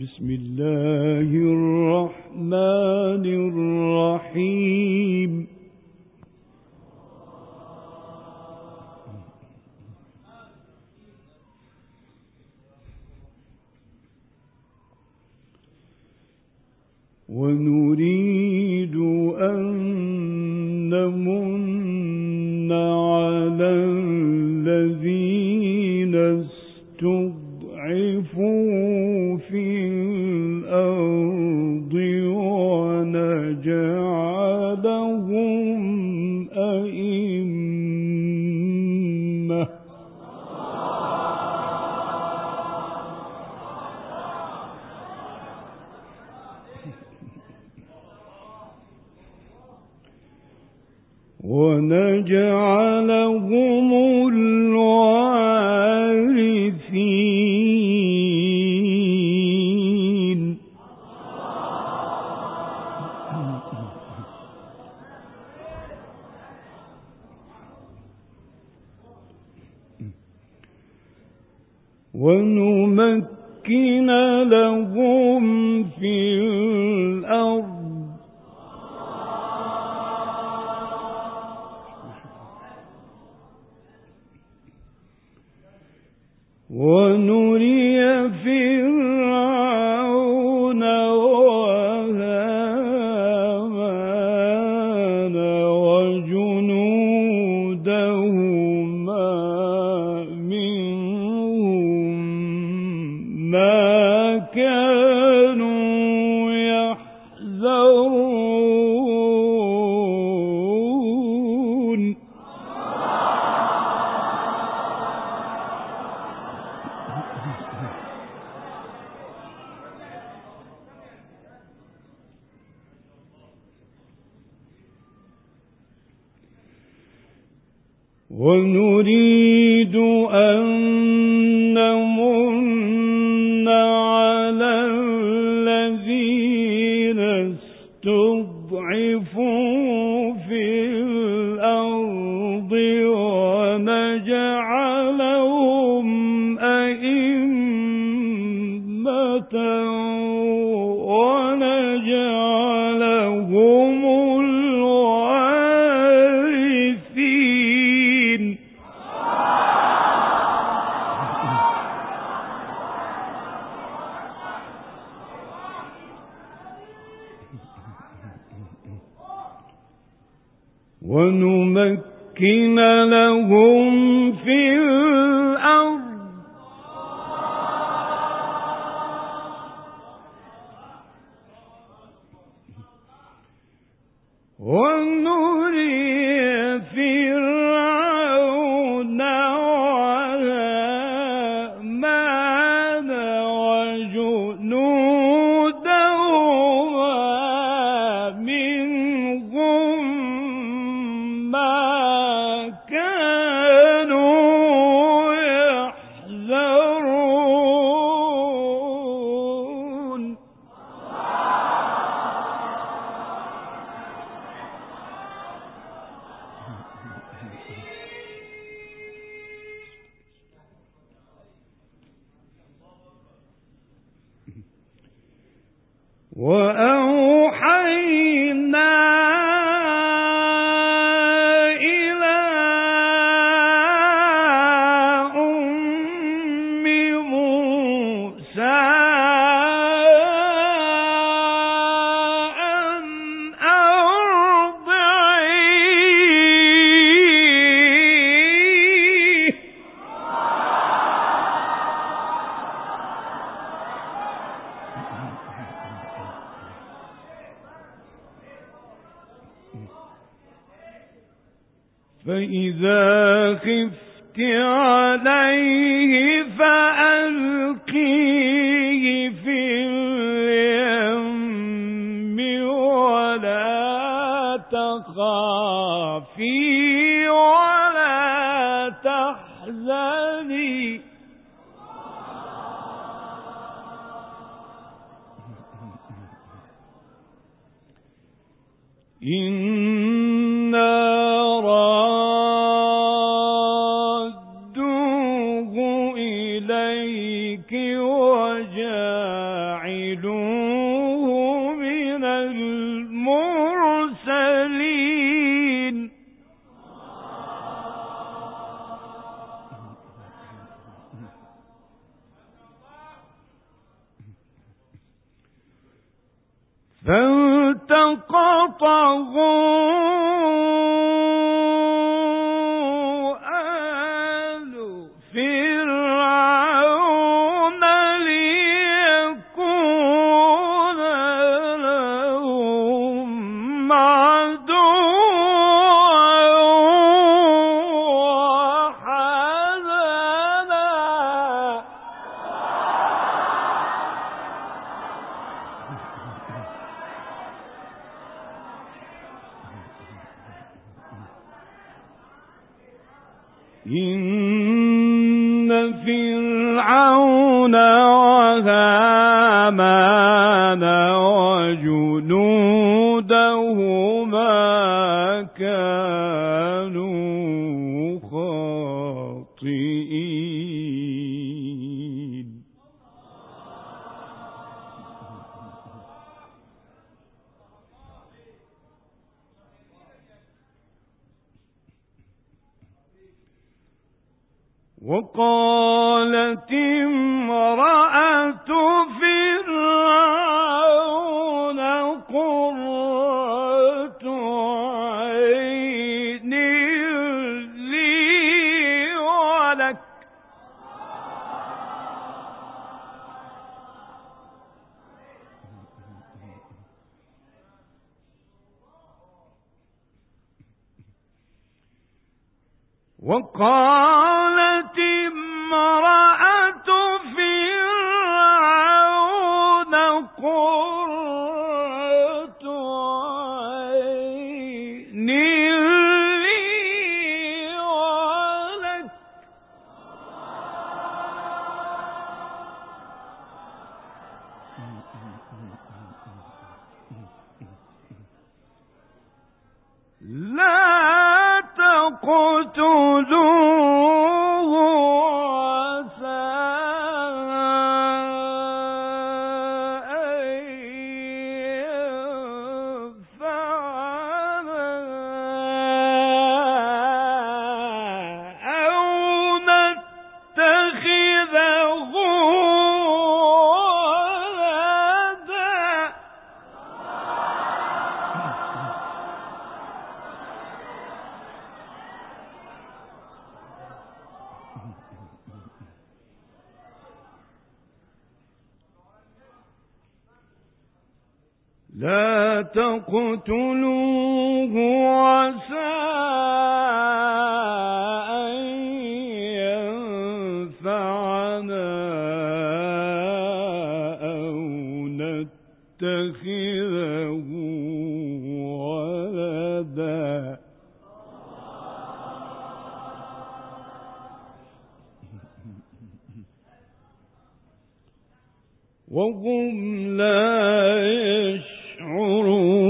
بسم الله الرحمن الرحيم. ونريد أن نمن على الذين استضعفوا في الأرض ونجعلهم أئمة الوارثين. ونمكن لهم في الأرض ونري فرعون وهامان وجنودهما منهم ما كانوا يحذرون. ونريد أن نمن على الذين استضعفوا في الأرض ونجعلهم أئمة ونجعلهم الوارثين. ونمكن لهم في الأرض ونري فرعون وهامان وجنودهما منهم ما كانوا يحذرون. وأوحينا إلى أم موسى أن أرضعيه فإذا خفت عليه فألقيه في اليم ولا تخافي ولا تحزني إنا رادوه إليك الملك وجاعلوه من المرسلين فالتقطه آل فرعون ليكون لهم عدوا وحزنا إن فرعون وهامان وجنودهما كانوا خاطئين وقالت امرأة فرعون قرة عين لي ولك وقالت امرأة فرعون قرة عين لي ولك لا تقتلوه عسى أن ينفعنا أو نتخذه ولدا لا تقتلوه عسى أن ينفعنا أو نتخذه ولدا وهم لا يشعرون